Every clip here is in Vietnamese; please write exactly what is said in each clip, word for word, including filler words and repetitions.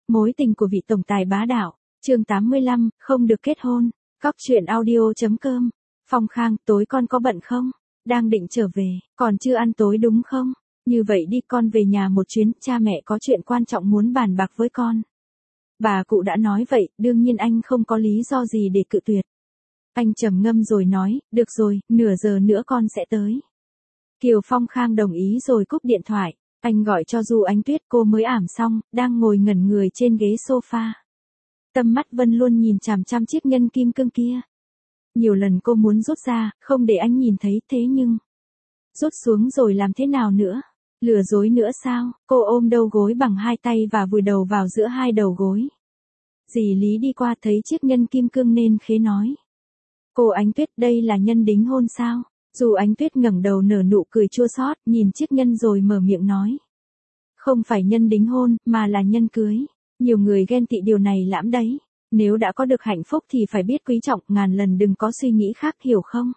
Mối tình của vị tổng tài bá đạo, chương tám mươi lăm, không được kết hôn. Cóc truyện audio.com. Phong Khang, tối con có bận không? Đang định trở về, còn chưa ăn tối đúng không? Như vậy đi, con về nhà một chuyến, cha mẹ có chuyện quan trọng muốn bàn bạc với con. Bà cụ đã nói vậy, đương nhiên anh không có lý do gì để cự tuyệt. Anh trầm ngâm rồi nói, được rồi, nửa giờ nữa con sẽ tới. Kiều Phong Khang đồng ý rồi cúp điện thoại. Anh gọi cho Du Ánh Tuyết, cô mới ảm xong, đang ngồi ngẩn người trên ghế sofa. Tâm mắt Vân luôn nhìn chằm chằm chiếc nhân kim cương kia. Nhiều lần cô muốn rút ra, không để anh nhìn thấy, thế nhưng... Rút xuống rồi làm thế nào nữa? Lừa dối nữa sao? Cô ôm đầu gối bằng hai tay và vùi đầu vào giữa hai đầu gối. Dì Lý đi qua thấy chiếc nhân kim cương nên khế nói. Cô Ánh Tuyết, đây là nhân đính hôn sao? Du Ánh Tuyết ngẩng đầu nở nụ cười chua xót, nhìn chiếc nhân rồi mở miệng nói. Không phải nhân đính hôn, mà là nhân cưới. Nhiều người ghen tị điều này lắm đấy. Nếu đã có được hạnh phúc thì phải biết quý trọng, ngàn lần đừng có suy nghĩ khác, hiểu không?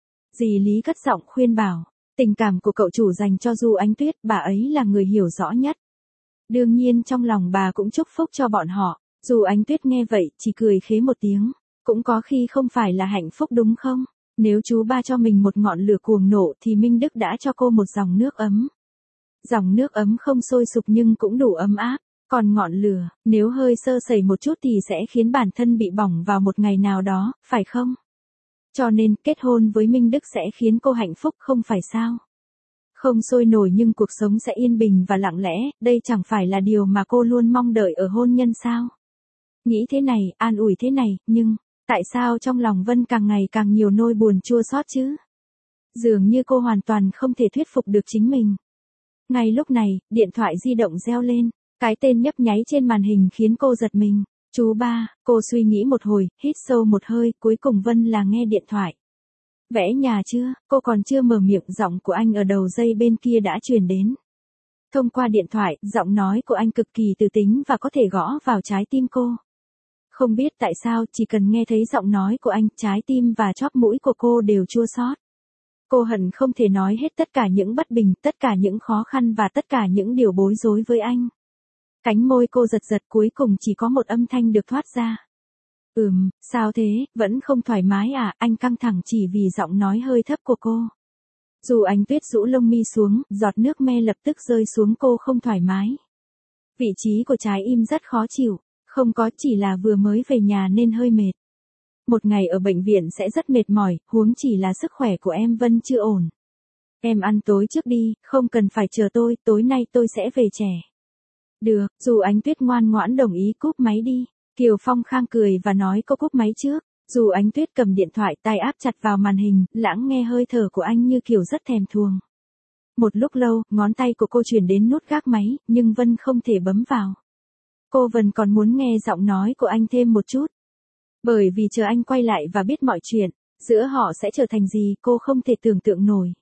Dì Lý cất giọng khuyên bảo. Tình cảm của cậu chủ dành cho Du Ánh Tuyết, bà ấy là người hiểu rõ nhất. Đương nhiên trong lòng bà cũng chúc phúc cho bọn họ. Du Ánh Tuyết nghe vậy, chỉ cười khế một tiếng. Cũng có khi không phải là hạnh phúc đúng không? Nếu chú ba cho mình một ngọn lửa cuồng nộ thì Minh Đức đã cho cô một dòng nước ấm. Dòng nước ấm không sôi sục nhưng cũng đủ ấm áp. Còn ngọn lửa, nếu hơi sơ sẩy một chút thì sẽ khiến bản thân bị bỏng vào một ngày nào đó, phải không? Cho nên, kết hôn với Minh Đức sẽ khiến cô hạnh phúc, không phải sao? Không sôi nổi nhưng cuộc sống sẽ yên bình và lặng lẽ, đây chẳng phải là điều mà cô luôn mong đợi ở hôn nhân sao? Nghĩ thế này, an ủi thế này, nhưng... Tại sao trong lòng Vân càng ngày càng nhiều nỗi buồn chua xót chứ? Dường như cô hoàn toàn không thể thuyết phục được chính mình. Ngay lúc này, điện thoại di động reo lên. Cái tên nhấp nháy trên màn hình khiến cô giật mình. Chú ba, cô suy nghĩ một hồi, hít sâu một hơi, cuối cùng Vân là nghe điện thoại. Vẽ nhà chưa? Cô còn chưa mở miệng, giọng của anh ở đầu dây bên kia đã truyền đến. Thông qua điện thoại, giọng nói của anh cực kỳ từ tính và có thể gõ vào trái tim cô. Không biết tại sao, chỉ cần nghe thấy giọng nói của anh, trái tim và chóp mũi của cô đều chua xót. Cô hận không thể nói hết tất cả những bất bình, tất cả những khó khăn và tất cả những điều bối rối với anh. Cánh môi cô giật giật, cuối cùng chỉ có một âm thanh được thoát ra. Ừm, sao thế, vẫn không thoải mái à? Anh căng thẳng chỉ vì giọng nói hơi thấp của cô. Du Ánh Tuyết rũ lông mi xuống, giọt nước me lập tức rơi xuống, cô không thoải mái. Vị trí của trái im rất khó chịu. Không có, chỉ là vừa mới về nhà nên hơi mệt. Một ngày ở bệnh viện sẽ rất mệt mỏi, huống chỉ là sức khỏe của em Vân chưa ổn. Em ăn tối trước đi, không cần phải chờ tôi, tối nay tôi sẽ về trẻ. Được, Du Ánh Tuyết ngoan ngoãn đồng ý, cúp máy đi. Kiều Phong Khang cười và nói cô cúp máy trước. Du Ánh Tuyết cầm điện thoại, tay áp chặt vào màn hình, lãng nghe hơi thở của anh như kiểu rất thèm thuồng. Một lúc lâu, ngón tay của cô chuyển đến nút gác máy, nhưng Vân không thể bấm vào. Cô vẫn còn muốn nghe giọng nói của anh thêm một chút. Bởi vì chờ anh quay lại và biết mọi chuyện, giữa họ sẽ trở thành gì cô không thể tưởng tượng nổi.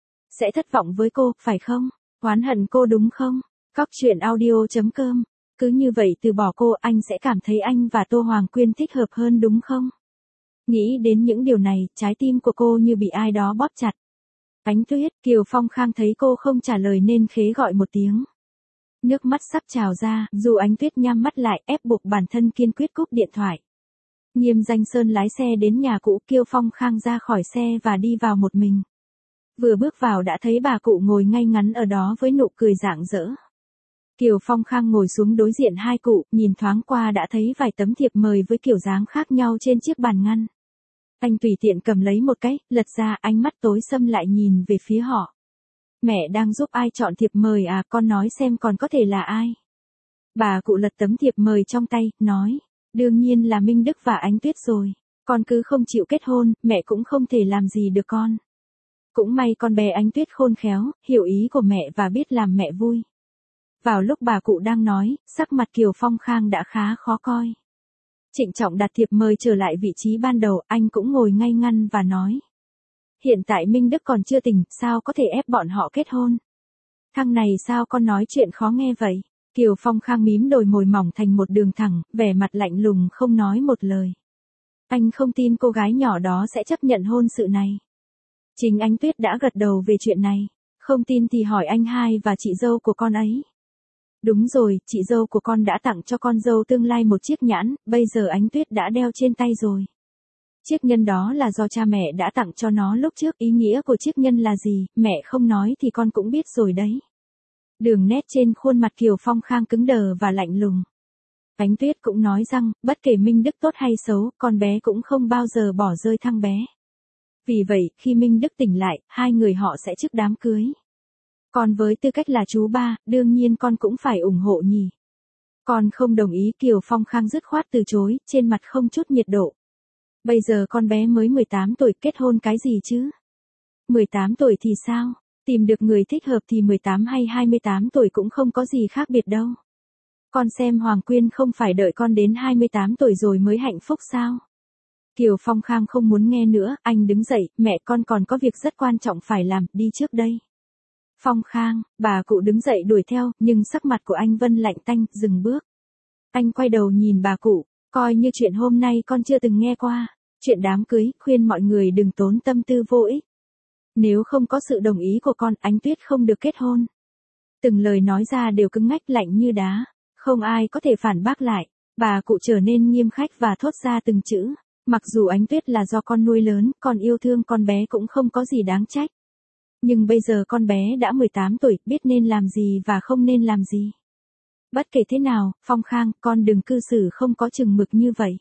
Sẽ thất vọng với cô, phải không? Oán hận cô đúng không? Cóc truyện audio.com. Cứ như vậy từ bỏ cô, anh sẽ cảm thấy anh và Tô Hoàng Quyên thích hợp hơn đúng không? Nghĩ đến những điều này, trái tim của cô như bị ai đó bóp chặt. Ánh Tuyết, Kiều Phong Khang thấy cô không trả lời nên khế gọi một tiếng. Nước mắt sắp trào ra, Du Ánh Tuyết nhắm mắt lại, ép buộc bản thân kiên quyết cúp điện thoại. Nghiêm Danh Sơn lái xe đến nhà cũ, Kiều Phong Khang ra khỏi xe và đi vào một mình. Vừa bước vào đã thấy bà cụ ngồi ngay ngắn ở đó với nụ cười rạng rỡ. Kiều Phong Khang ngồi xuống đối diện hai cụ, nhìn thoáng qua đã thấy vài tấm thiệp mời với kiểu dáng khác nhau trên chiếc bàn ngăn. Anh tùy tiện cầm lấy một cái, lật ra, ánh mắt tối sầm lại nhìn về phía họ. Mẹ đang giúp ai chọn thiệp mời à, con nói xem còn có thể là ai. Bà cụ lật tấm thiệp mời trong tay, nói, đương nhiên là Minh Đức và Ánh Tuyết rồi. Con cứ không chịu kết hôn, mẹ cũng không thể làm gì được con. Cũng may con bé Ánh Tuyết khôn khéo, hiểu ý của mẹ và biết làm mẹ vui. Vào lúc bà cụ đang nói, sắc mặt Kiều Phong Khang đã khá khó coi. Trịnh trọng đặt thiệp mời trở lại vị trí ban đầu, anh cũng ngồi ngay ngăn và nói. Hiện tại Minh Đức còn chưa tỉnh, sao có thể ép bọn họ kết hôn? Thằng này sao con nói chuyện khó nghe vậy? Kiều Phong Khang mím đôi môi mỏng thành một đường thẳng, vẻ mặt lạnh lùng không nói một lời. Anh không tin cô gái nhỏ đó sẽ chấp nhận hôn sự này. Chính Ánh Tuyết đã gật đầu về chuyện này. Không tin thì hỏi anh hai và chị dâu của con ấy. Đúng rồi, chị dâu của con đã tặng cho con dâu tương lai một chiếc nhẫn, bây giờ Ánh Tuyết đã đeo trên tay rồi. Chiếc nhẫn đó là do cha mẹ đã tặng cho nó lúc trước, ý nghĩa của chiếc nhẫn là gì, mẹ không nói thì con cũng biết rồi đấy. Đường nét trên khuôn mặt Kiều Phong Khang cứng đờ và lạnh lùng. Ánh Tuyết cũng nói rằng, bất kể Minh Đức tốt hay xấu, con bé cũng không bao giờ bỏ rơi thằng bé. Vì vậy, khi Minh Đức tỉnh lại, hai người họ sẽ trước đám cưới. Còn với tư cách là chú ba, đương nhiên con cũng phải ủng hộ nhỉ. Con không đồng ý, Kiều Phong Khang dứt khoát từ chối, trên mặt không chút nhiệt độ. Bây giờ con bé mới mười tám tuổi, kết hôn cái gì chứ? mười tám tuổi thì sao? Tìm được người thích hợp thì mười tám hay hai mươi tám tuổi cũng không có gì khác biệt đâu. Con xem Hoàng Quyên không phải đợi con đến hai mươi tám tuổi rồi mới hạnh phúc sao? Kiều Phong Khang không muốn nghe nữa, anh đứng dậy, mẹ con còn có việc rất quan trọng phải làm, đi trước đây. Phong Khang, bà cụ đứng dậy đuổi theo, nhưng sắc mặt của anh Vân lạnh tanh, dừng bước. Anh quay đầu nhìn bà cụ, coi như chuyện hôm nay con chưa từng nghe qua, chuyện đám cưới, khuyên mọi người đừng tốn tâm tư vô ích. Nếu không có sự đồng ý của con, Ánh Tuyết không được kết hôn. Từng lời nói ra đều cứng ngách lạnh như đá, không ai có thể phản bác lại, bà cụ trở nên nghiêm khắc và thốt ra từng chữ. Mặc dù Ánh Tuyết là do con nuôi lớn, con yêu thương con bé cũng không có gì đáng trách. Nhưng bây giờ con bé đã mười tám tuổi, biết nên làm gì và không nên làm gì. Bất kể thế nào, Phong Khang, con đừng cư xử không có chừng mực như vậy.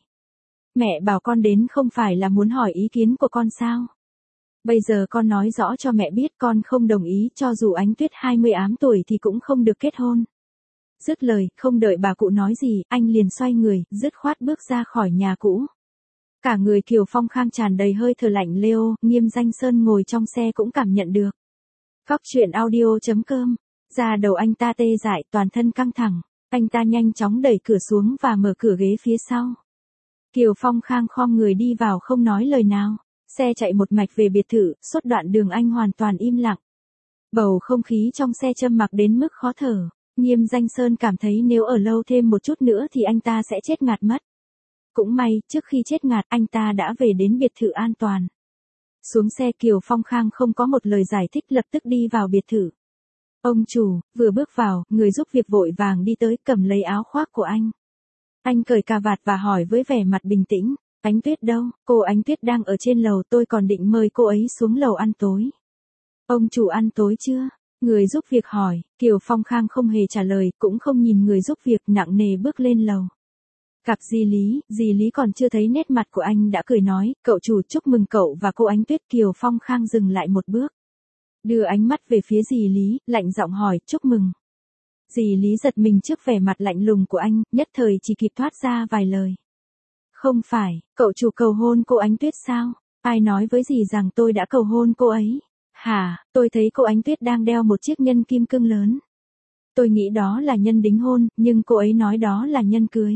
Mẹ bảo con đến không phải là muốn hỏi ý kiến của con sao? Bây giờ con nói rõ cho mẹ biết con không đồng ý, cho dù Ánh Tuyết hai mươi tám tuổi thì cũng không được kết hôn. Dứt lời, không đợi bà cụ nói gì, anh liền xoay người, dứt khoát bước ra khỏi nhà cũ. Cả người Kiều Phong Khang tràn đầy hơi thở lạnh lẽo, Nghiêm Danh Sơn ngồi trong xe cũng cảm nhận được. Cóc truyện audio chấm com, da đầu anh ta tê dại, toàn thân căng thẳng, anh ta nhanh chóng đẩy cửa xuống và mở cửa ghế phía sau. Kiều Phong Khang khom người đi vào không nói lời nào, xe chạy một mạch về biệt thự, suốt đoạn đường anh hoàn toàn im lặng. Bầu không khí trong xe châm mặc đến mức khó thở, Nghiêm Danh Sơn cảm thấy nếu ở lâu thêm một chút nữa thì anh ta sẽ chết ngạt mất. Cũng may, trước khi chết ngạt, anh ta đã về đến biệt thự an toàn. Xuống xe Kiều Phong Khang không có một lời giải thích, lập tức đi vào biệt thự. Ông chủ, vừa bước vào, người giúp việc vội vàng đi tới, cầm lấy áo khoác của anh. Anh cởi cà vạt và hỏi với vẻ mặt bình tĩnh, Ánh Tuyết đâu? Cô Ánh Tuyết đang ở trên lầu, tôi còn định mời cô ấy xuống lầu ăn tối. Ông chủ ăn tối chưa? Người giúp việc hỏi, Kiều Phong Khang không hề trả lời, cũng không nhìn người giúp việc, nặng nề bước lên lầu. Gặp dì Lý, dì Lý còn chưa thấy nét mặt của anh đã cười nói, cậu chủ chúc mừng cậu và cô Ánh Tuyết. Kiều Phong Khang dừng lại một bước. Đưa ánh mắt về phía dì Lý, lạnh giọng hỏi, chúc mừng. Dì Lý giật mình trước vẻ mặt lạnh lùng của anh, nhất thời chỉ kịp thoát ra vài lời. Không phải, cậu chủ cầu hôn cô Ánh Tuyết sao? Ai nói với dì rằng tôi đã cầu hôn cô ấy? Hả, tôi thấy cô Ánh Tuyết đang đeo một chiếc nhân kim cương lớn. Tôi nghĩ đó là nhân đính hôn, nhưng cô ấy nói đó là nhân cưới.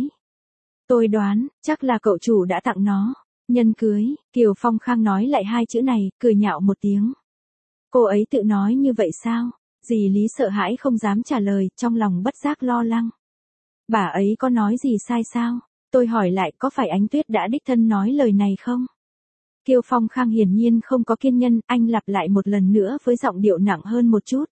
Tôi đoán, chắc là cậu chủ đã tặng nó. Nhân cưới, Kiều Phong Khang nói lại hai chữ này, cười nhạo một tiếng. Cô ấy tự nói như vậy sao? Dì Lý sợ hãi không dám trả lời, trong lòng bất giác lo lắng. Bà ấy có nói gì sai sao? Tôi hỏi lại, có phải Ánh Tuyết đã đích thân nói lời này không? Kiều Phong Khang hiển nhiên không có kiên nhẫn, anh lặp lại một lần nữa với giọng điệu nặng hơn một chút.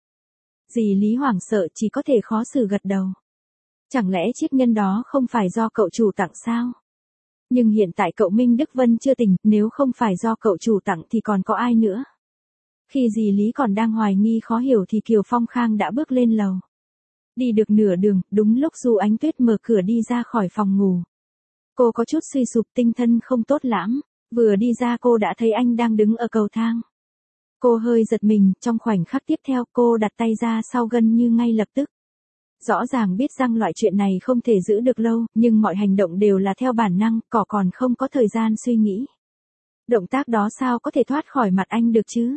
Dì Lý hoảng sợ chỉ có thể khó xử gật đầu. Chẳng lẽ chiếc nhân đó không phải do cậu chủ tặng sao? Nhưng hiện tại cậu Minh Đức Vân chưa tỉnh, nếu không phải do cậu chủ tặng thì còn có ai nữa? Khi dì Lý còn đang hoài nghi khó hiểu thì Kiều Phong Khang đã bước lên lầu. Đi được nửa đường, đúng lúc Du Ánh Tuyết mở cửa đi ra khỏi phòng ngủ. Cô có chút suy sụp, tinh thần không tốt lắm, vừa đi ra cô đã thấy anh đang đứng ở cầu thang. Cô hơi giật mình, trong khoảnh khắc tiếp theo cô đặt tay ra sau gần như ngay lập tức. Rõ ràng biết rằng loại chuyện này không thể giữ được lâu, nhưng mọi hành động đều là theo bản năng, cỏ còn không có thời gian suy nghĩ. Động tác đó sao có thể thoát khỏi mặt anh được chứ?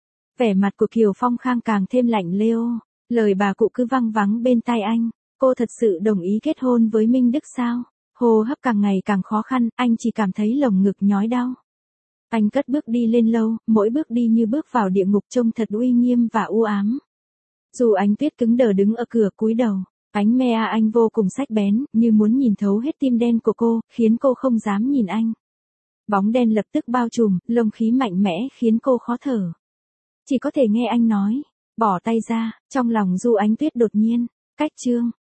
Vẻ mặt của Kiều Phong Khang càng thêm lạnh lẽo, lời bà cụ cứ văng vắng bên tai anh. Cô thật sự đồng ý kết hôn với Minh Đức sao? Hô hấp càng ngày càng khó khăn, anh chỉ cảm thấy lồng ngực nhói đau. Anh cất bước đi lên lầu, mỗi bước đi như bước vào địa ngục, trông thật uy nghiêm và u ám. Dù Ánh Tuyết cứng đờ đứng ở cửa cúi đầu, ánh me anh vô cùng sắc bén, như muốn nhìn thấu hết tim đen của cô, khiến cô không dám nhìn anh. Bóng đen lập tức bao trùm, lông khí mạnh mẽ khiến cô khó thở. Chỉ có thể nghe anh nói, bỏ tay ra, trong lòng Du Ánh Tuyết đột nhiên, cách chương.